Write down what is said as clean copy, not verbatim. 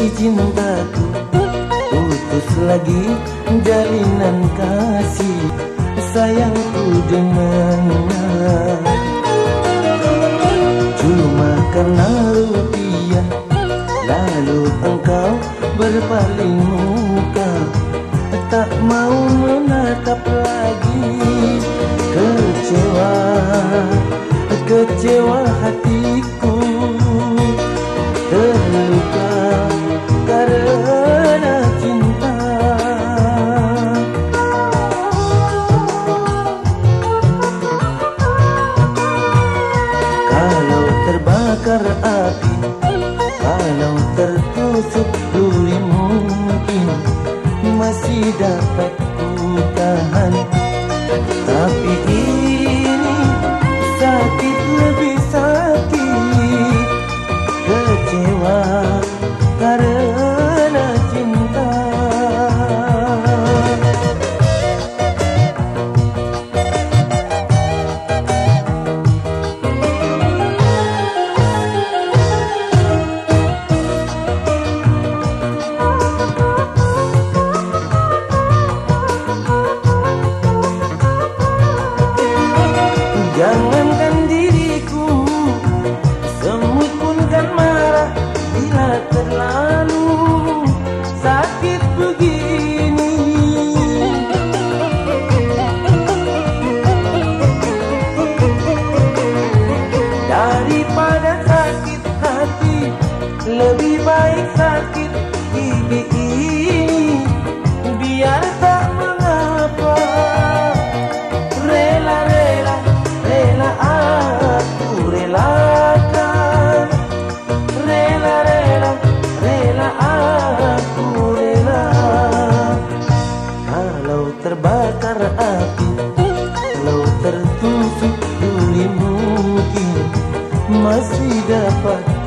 cintaku, putus lagi jalinan kasih sayangku dengannya. Cuma karena rupiah, lalu engkau berpaling muka, tak mau menatap lagi. Kecewa, kecewa hatiku, terluka karena cinta. Kalau terbakar api, kalau tertusuk duri, mungkin masih dapat ku tahan. Tapi ini sakit, lebih sakit. Kecewa karena cinta. Jangankan diriku, semut pun kan marah bila terlalu sakit begini. Daripada sakit hati, lebih baik sakit gigi ini. Biar tak mengapa, rela-rela, rela aku relakan. Rela-rela, rela aku rela. Kalau terbakar api, kalau tertusuk duri, mungkin masih dapat